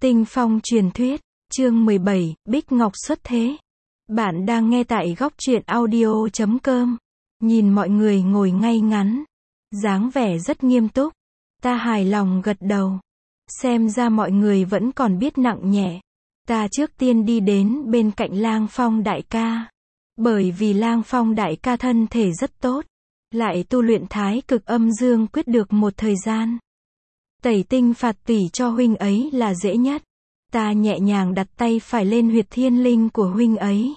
Tinh Phong truyền thuyết, chương 17, Bích Ngọc xuất thế. Bạn đang nghe tại góc truyện audio.com. Nhìn mọi người ngồi ngay ngắn, dáng vẻ rất nghiêm túc. Ta hài lòng gật đầu. Xem ra mọi người vẫn còn biết nặng nhẹ. Ta trước tiên đi đến bên cạnh Lang Phong đại ca. Bởi vì Lang Phong đại ca thân thể rất tốt, lại tu luyện Thái Cực Âm Dương Quyết được một thời gian. Tẩy tinh phạt tủy cho huynh ấy là dễ nhất. Ta nhẹ nhàng đặt tay phải lên huyệt thiên linh của huynh ấy.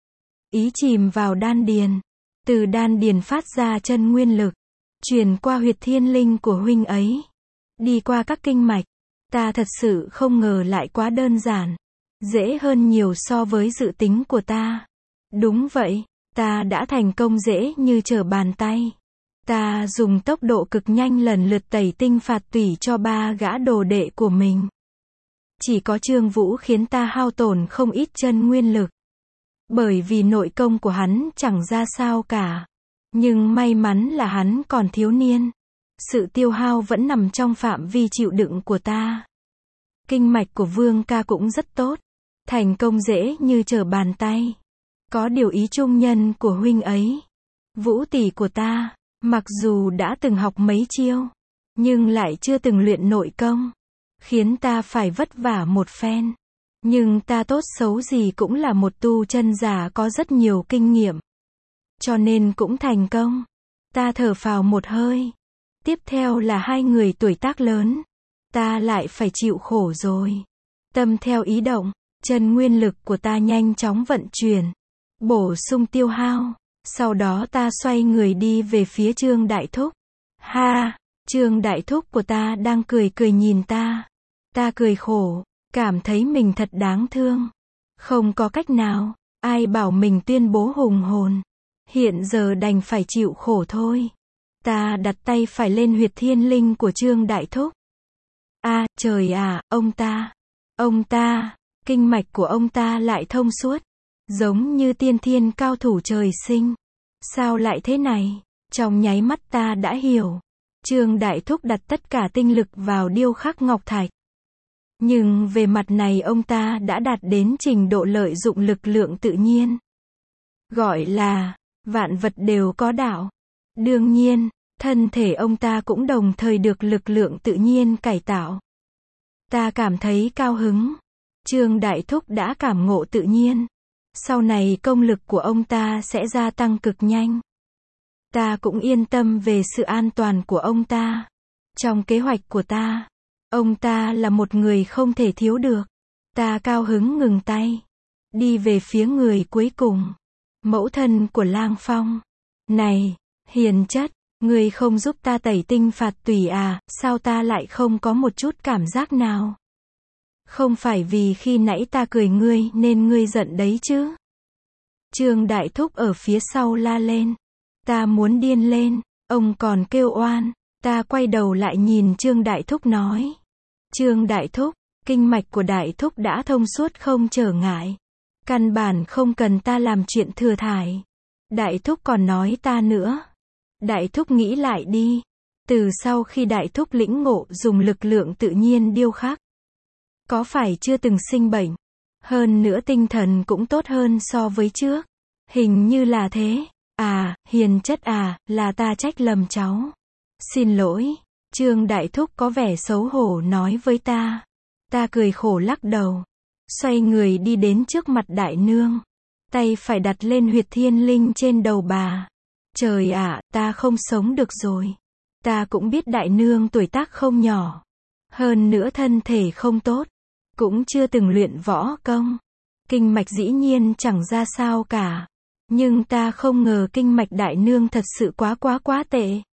Ý chìm vào đan điền. Từ đan điền phát ra chân nguyên lực, truyền qua huyệt thiên linh của huynh ấy, đi qua các kinh mạch. Ta thật sự không ngờ lại quá đơn giản, dễ hơn nhiều so với dự tính của ta. Đúng vậy, ta đã thành công dễ như trở bàn tay. Ta dùng tốc độ cực nhanh lần lượt tẩy tinh phạt tủy cho 3 gã đồ đệ của mình. Chỉ có Trương Vũ khiến ta hao tổn không ít chân nguyên lực. Bởi vì nội công của hắn chẳng ra sao cả. Nhưng may mắn là hắn còn thiếu niên. Sự tiêu hao vẫn nằm trong phạm vi chịu đựng của ta. Kinh mạch của Vương ca cũng rất tốt. Thành công dễ như trở bàn tay. Có điều ý trung nhân của huynh ấy, Vũ tỷ của ta, mặc dù đã từng học mấy chiêu, nhưng lại chưa từng luyện nội công, khiến ta phải vất vả một phen. Nhưng ta tốt xấu gì cũng là một tu chân giả có rất nhiều kinh nghiệm, cho nên cũng thành công. Ta thở phào một hơi. Tiếp theo là 2 người tuổi tác lớn. Ta lại phải chịu khổ rồi. Tâm theo ý động, chân nguyên lực của ta nhanh chóng vận chuyển, bổ sung tiêu hao. Sau đó ta xoay người đi về phía Trương Đại Thúc. Ha, Trương Đại Thúc của ta đang cười cười nhìn ta. Ta cười khổ, cảm thấy mình thật đáng thương. Không có cách nào, ai bảo mình tuyên bố hùng hồn. Hiện giờ đành phải chịu khổ thôi. Ta đặt tay phải lên huyệt thiên linh của Trương Đại Thúc. À, trời à, ông ta, kinh mạch của ông ta lại thông suốt. Giống như tiên thiên cao thủ trời sinh. Sao lại thế này? Trong nháy mắt ta đã hiểu. Trương Đại Thúc đặt tất cả tinh lực vào điêu khắc ngọc thạch. Nhưng về mặt này ông ta đã đạt đến trình độ lợi dụng lực lượng tự nhiên. Gọi là, vạn vật đều có đạo. Đương nhiên, thân thể ông ta cũng đồng thời được lực lượng tự nhiên cải tạo. Ta cảm thấy cao hứng. Trương Đại Thúc đã cảm ngộ tự nhiên. Sau này công lực của ông ta sẽ gia tăng cực nhanh. Ta cũng yên tâm về sự an toàn của ông ta. Trong kế hoạch của ta, ông ta là một người không thể thiếu được. Ta cao hứng ngừng tay, đi về phía người cuối cùng, mẫu thân của Lang Phong. Này, hiền chất, ngươi không giúp ta tẩy tinh phạt tủy à? Sao ta lại không có một chút cảm giác nào? Không phải vì khi nãy ta cười ngươi nên ngươi giận đấy chứ? Trương Đại Thúc ở phía sau la lên. Ta muốn điên lên, ông còn kêu oan. Ta quay đầu lại nhìn Trương Đại Thúc nói. Trương Đại Thúc, kinh mạch của Đại Thúc đã thông suốt không trở ngại. Căn bản không cần ta làm chuyện thừa thải. Đại Thúc còn nói ta nữa. Đại Thúc nghĩ lại đi. Từ sau khi Đại Thúc lĩnh ngộ dùng lực lượng tự nhiên điêu khắc, có phải chưa từng sinh bệnh? Hơn nữa tinh thần cũng tốt hơn so với trước. Hình như là thế. À, hiền chất à, là ta trách lầm cháu. Xin lỗi. Trương Đại Thúc có vẻ xấu hổ nói với ta. Ta cười khổ lắc đầu. Xoay người đi đến trước mặt đại nương. Tay phải đặt lên huyệt thiên linh trên đầu bà. Trời ạ, ta không sống được rồi. Ta cũng biết đại nương tuổi tác không nhỏ. Hơn nữa thân thể không tốt. Cũng chưa từng luyện võ công. Kinh mạch dĩ nhiên chẳng ra sao cả. Nhưng ta không ngờ kinh mạch đại nương thật sự quá tệ.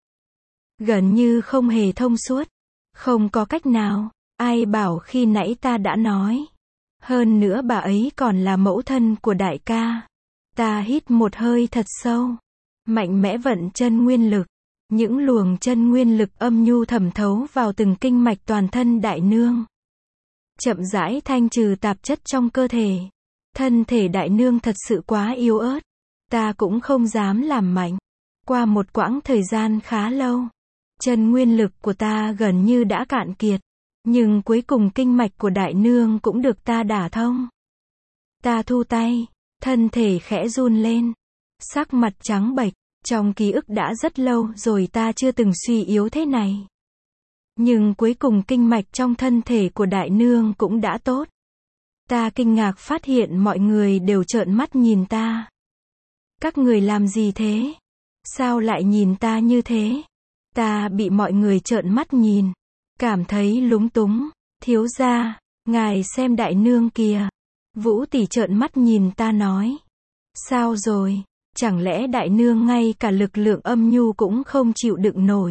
Gần như không hề thông suốt. Không có cách nào. Ai bảo khi nãy ta đã nói. Hơn nữa bà ấy còn là mẫu thân của đại ca. Ta hít một hơi thật sâu. Mạnh mẽ vận chân nguyên lực. Những luồng chân nguyên lực âm nhu thẩm thấu vào từng kinh mạch toàn thân đại nương. Chậm rãi thanh trừ tạp chất trong cơ thể. Thân thể đại nương thật sự quá yếu ớt. Ta cũng không dám làm mạnh. Qua một quãng thời gian khá lâu, chân nguyên lực của ta gần như đã cạn kiệt. Nhưng cuối cùng kinh mạch của đại nương cũng được ta đả thông. Ta thu tay, thân thể khẽ run lên, sắc mặt trắng bệch, trong ký ức đã rất lâu rồi ta chưa từng suy yếu thế này. Nhưng cuối cùng kinh mạch trong thân thể của đại nương cũng đã tốt. Ta kinh ngạc phát hiện mọi người đều trợn mắt nhìn ta. Các người làm gì thế? Sao lại nhìn ta như thế? Ta bị mọi người trợn mắt nhìn, cảm thấy lúng túng. Thiếu gia, ngài xem đại nương kìa. Vũ tỷ trợn mắt nhìn ta nói. Sao rồi? Chẳng lẽ đại nương ngay cả lực lượng âm nhu cũng không chịu đựng nổi?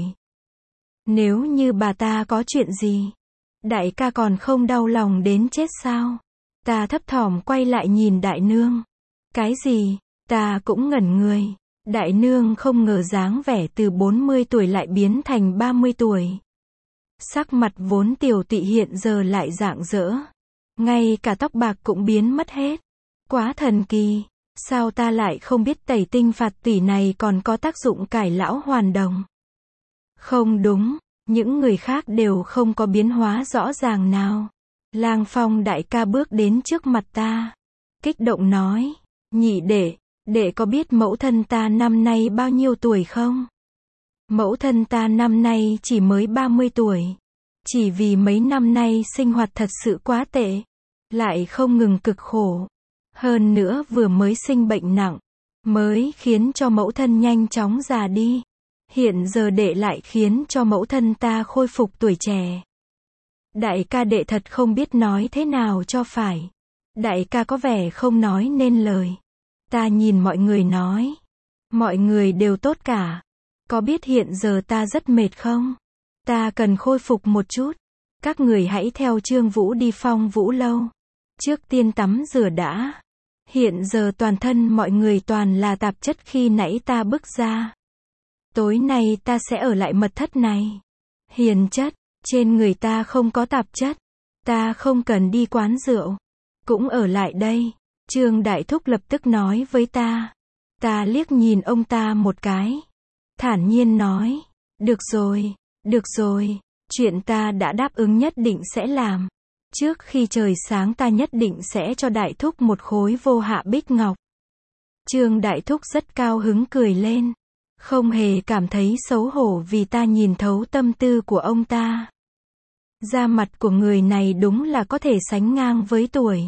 Nếu như bà ta có chuyện gì, đại ca còn không đau lòng đến chết sao? Ta thấp thỏm quay lại nhìn đại nương. Cái gì? Ta cũng ngẩn người. Đại nương không ngờ dáng vẻ từ 40 tuổi lại biến thành 30 tuổi. Sắc mặt vốn tiều tụy hiện giờ lại rạng rỡ. Ngay cả tóc bạc cũng biến mất hết. Quá thần kỳ. Sao ta lại không biết tẩy tinh phạt tủy này còn có tác dụng cải lão hoàn đồng? Không đúng, những người khác đều không có biến hóa rõ ràng nào. Lang Phong đại ca bước đến trước mặt ta, kích động nói, nhị đệ có biết mẫu thân ta năm nay bao nhiêu tuổi không? Mẫu thân ta năm nay chỉ mới 30 tuổi. Chỉ vì mấy năm nay sinh hoạt thật sự quá tệ, lại không ngừng cực khổ. Hơn nữa vừa mới sinh bệnh nặng, mới khiến cho mẫu thân nhanh chóng già đi. Hiện giờ đệ lại khiến cho mẫu thân ta khôi phục tuổi trẻ. Đại ca đệ thật không biết nói thế nào cho phải. Đại ca có vẻ không nói nên lời. Ta nhìn mọi người nói. Mọi người đều tốt cả. Có biết hiện giờ ta rất mệt không? Ta cần khôi phục một chút. Các người hãy theo Trương Vũ đi Phong Vũ lâu. Trước tiên tắm rửa đã. Hiện giờ toàn thân mọi người toàn là tạp chất khi nãy ta bước ra. Tối nay ta sẽ ở lại mật thất này. Hiền chất, trên người ta không có tạp chất. Ta không cần đi quán rượu. Cũng ở lại đây. Trương Đại Thúc lập tức nói với ta. Ta liếc nhìn ông ta một cái. Thản nhiên nói. Được rồi. Chuyện ta đã đáp ứng nhất định sẽ làm. Trước khi trời sáng ta nhất định sẽ cho Đại Thúc một khối vô hạ bích ngọc. Trương Đại Thúc rất cao hứng cười lên. Không hề cảm thấy xấu hổ vì ta nhìn thấu tâm tư của ông ta. Da mặt của người này đúng là có thể sánh ngang với tuổi.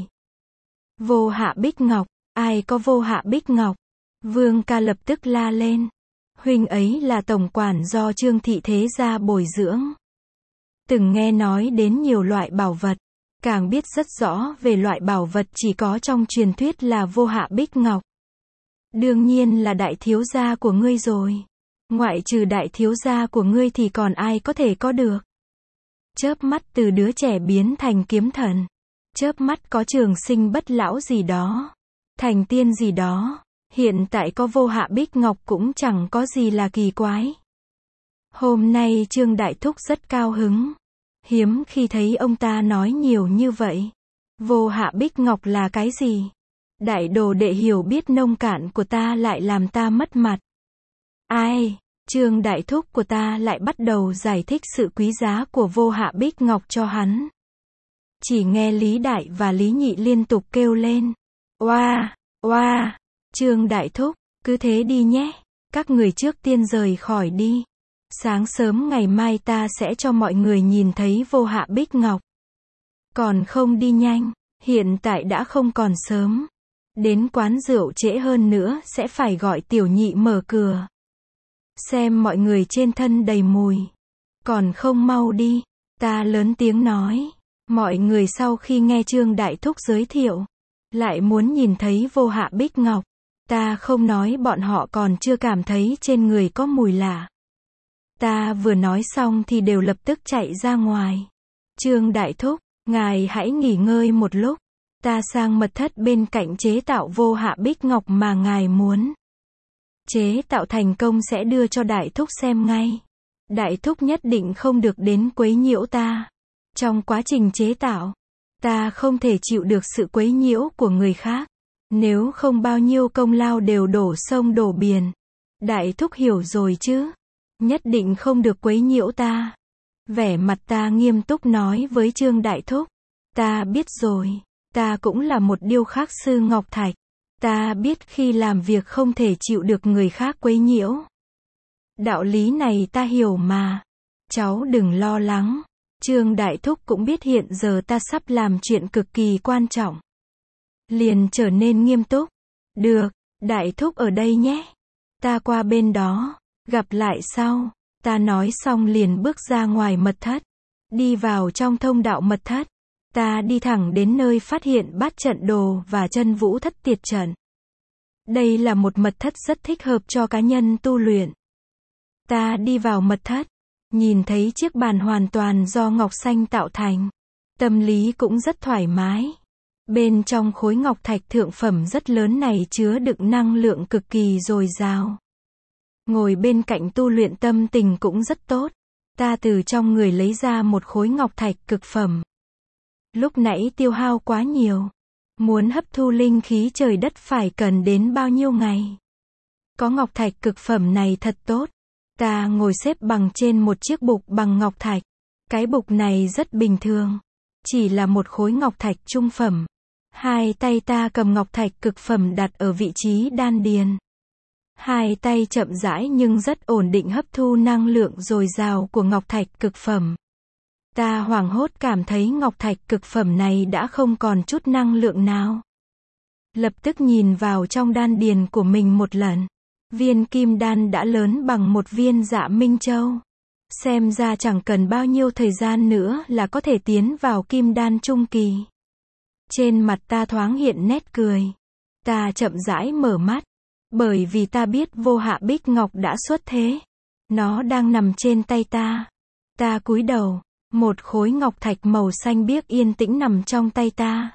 Vô hạ bích ngọc, ai có vô hạ bích ngọc? Vương ca lập tức la lên. Huynh ấy là tổng quản do Trương thị thế gia bồi dưỡng. Từng nghe nói đến nhiều loại bảo vật, càng biết rất rõ về loại bảo vật chỉ có trong truyền thuyết là vô hạ bích ngọc. Đương nhiên là đại thiếu gia của ngươi rồi. Ngoại trừ đại thiếu gia của ngươi thì còn ai có thể có được. Chớp mắt từ đứa trẻ biến thành kiếm thần. Chớp mắt có trường sinh bất lão gì đó. Thành tiên gì đó. Hiện tại có vô hạ bích ngọc cũng chẳng có gì là kỳ quái. Hôm nay Trương Đại Thúc rất cao hứng. Hiếm khi thấy ông ta nói nhiều như vậy. Vô hạ bích ngọc là cái gì? Đại đồ đệ hiểu biết nông cạn của ta lại làm ta mất mặt. Ai? Trương Đại Thúc của ta lại bắt đầu giải thích sự quý giá của vô hạ bích ngọc cho hắn. Chỉ nghe Lý Đại và Lý Nhị liên tục kêu lên. Oa! Trương Đại Thúc, cứ thế đi nhé. Các người trước tiên rời khỏi đi. Sáng sớm ngày mai ta sẽ cho mọi người nhìn thấy vô hạ bích ngọc. Còn không đi nhanh, hiện tại đã không còn sớm. Đến quán rượu trễ hơn nữa sẽ phải gọi tiểu nhị mở cửa. Xem mọi người trên thân đầy mùi. Còn không mau đi. Ta lớn tiếng nói. Mọi người sau khi nghe Trương Đại Thúc giới thiệu, lại muốn nhìn thấy vô hạ bích ngọc. Ta không nói bọn họ còn chưa cảm thấy trên người có mùi lạ. Ta vừa nói xong thì đều lập tức chạy ra ngoài. Trương Đại Thúc, ngài hãy nghỉ ngơi một lúc. Ta sang mật thất bên cạnh chế tạo vô hạ bích ngọc mà ngài muốn. Chế tạo thành công sẽ đưa cho Đại Thúc xem ngay. Đại Thúc nhất định không được đến quấy nhiễu ta. Trong quá trình chế tạo, ta không thể chịu được sự quấy nhiễu của người khác. Nếu không bao nhiêu công lao đều đổ sông đổ biển. Đại Thúc hiểu rồi chứ? Nhất định không được quấy nhiễu ta. Vẻ mặt ta nghiêm túc nói với Trương Đại Thúc. Ta biết rồi. Ta cũng là một điêu khắc sư ngọc thạch. Ta biết khi làm việc không thể chịu được người khác quấy nhiễu. Đạo lý này ta hiểu mà. Cháu đừng lo lắng. Trương Đại Thúc cũng biết hiện giờ ta sắp làm chuyện cực kỳ quan trọng. Liền trở nên nghiêm túc. Được, Đại Thúc ở đây nhé. Ta qua bên đó. Gặp lại sau. Ta nói xong liền bước ra ngoài mật thất. Đi vào trong thông đạo mật thất. Ta đi thẳng đến nơi phát hiện bát trận đồ và chân vũ thất tiệt trận. Đây là một mật thất rất thích hợp cho cá nhân tu luyện. Ta đi vào mật thất. Nhìn thấy chiếc bàn hoàn toàn do ngọc xanh tạo thành. Tâm lý cũng rất thoải mái. Bên trong khối ngọc thạch thượng phẩm rất lớn này chứa đựng năng lượng cực kỳ dồi dào. Ngồi bên cạnh tu luyện tâm tình cũng rất tốt. Ta từ trong người lấy ra một khối ngọc thạch cực phẩm. Lúc nãy tiêu hao quá nhiều. Muốn hấp thu linh khí trời đất phải cần đến bao nhiêu ngày. Có ngọc thạch cực phẩm này thật tốt. Ta ngồi xếp bằng trên một chiếc bục bằng ngọc thạch. Cái bục này rất bình thường. Chỉ là một khối ngọc thạch trung phẩm. Hai tay ta cầm ngọc thạch cực phẩm đặt ở vị trí đan điền. Hai tay chậm rãi nhưng rất ổn định hấp thu năng lượng dồi dào của ngọc thạch cực phẩm. Ta hoảng hốt cảm thấy ngọc thạch cực phẩm này đã không còn chút năng lượng nào. Lập tức nhìn vào trong đan điền của mình một lần. Viên kim đan đã lớn bằng một viên Dạ Minh Châu. Xem ra chẳng cần bao nhiêu thời gian nữa là có thể tiến vào kim đan trung kỳ. Trên mặt ta thoáng hiện nét cười. Ta chậm rãi mở mắt. Bởi vì ta biết Vô Hạ Bích Ngọc đã xuất thế. Nó đang nằm trên tay ta. Ta cúi đầu. Một khối ngọc thạch màu xanh biếc yên tĩnh nằm trong tay ta.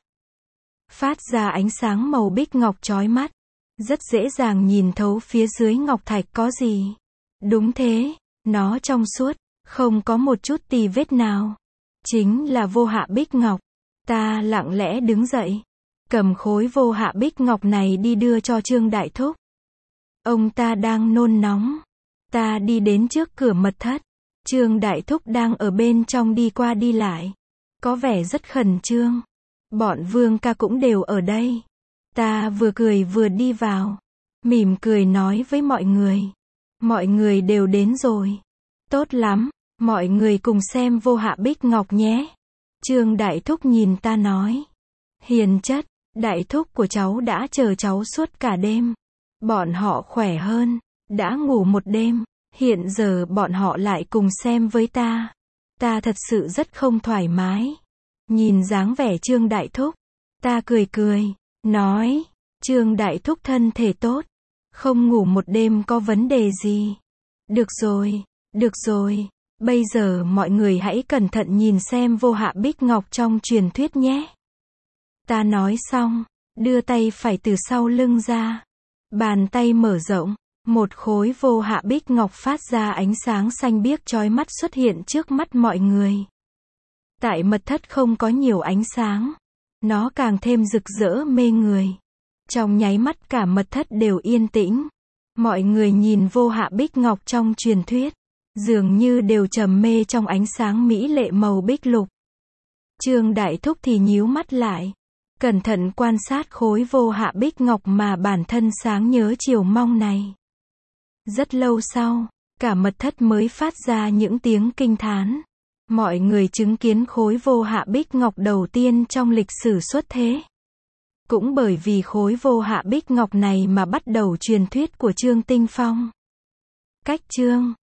Phát ra ánh sáng màu bích ngọc chói mắt. Rất dễ dàng nhìn thấu phía dưới ngọc thạch có gì. Đúng thế, nó trong suốt, không có một chút tì vết nào. Chính là Vô Hạ Bích Ngọc. Ta lặng lẽ đứng dậy. Cầm khối Vô Hạ Bích Ngọc này đi đưa cho Trương Đại Thúc. Ông ta đang nôn nóng. Ta đi đến trước cửa mật thất. Trương Đại Thúc đang ở bên trong đi qua đi lại. Có vẻ rất khẩn trương. Bọn Vương ca cũng đều ở đây. Ta vừa cười vừa đi vào. Mỉm cười nói với mọi người. Mọi người đều đến rồi. Tốt lắm, mọi người cùng xem Vô Hạ Bích Ngọc nhé. Trương Đại Thúc nhìn ta nói. Hiền chất, Đại Thúc của cháu đã chờ cháu suốt cả đêm. Bọn họ khỏe hơn, đã ngủ một đêm. Hiện giờ bọn họ lại cùng xem với ta. Ta thật sự rất không thoải mái. Nhìn dáng vẻ Trương Đại Thúc. Ta cười cười, nói. Trương Đại Thúc thân thể tốt. Không ngủ một đêm có vấn đề gì. Được rồi, được rồi. Bây giờ mọi người hãy cẩn thận nhìn xem Vô Hạ Bích Ngọc trong truyền thuyết nhé. Ta nói xong, đưa tay phải từ sau lưng ra. Bàn tay mở rộng. Một khối Vô Hạ Bích Ngọc phát ra ánh sáng xanh biếc chói mắt xuất hiện trước mắt mọi người. Tại mật thất không có nhiều ánh sáng. Nó càng thêm rực rỡ mê người. Trong nháy mắt cả mật thất đều yên tĩnh. Mọi người nhìn Vô Hạ Bích Ngọc trong truyền thuyết. Dường như đều trầm mê trong ánh sáng mỹ lệ màu bích lục. Trương Đại Thúc thì nhíu mắt lại. Cẩn thận quan sát khối Vô Hạ Bích Ngọc mà bản thân sáng nhớ chiều mong này. Rất lâu sau, cả mật thất mới phát ra những tiếng kinh thán. Mọi người chứng kiến khối Vô Hạ Bích Ngọc đầu tiên trong lịch sử xuất thế. Cũng bởi vì khối Vô Hạ Bích Ngọc này mà bắt đầu truyền thuyết của Trương Tinh Phong. Cách chương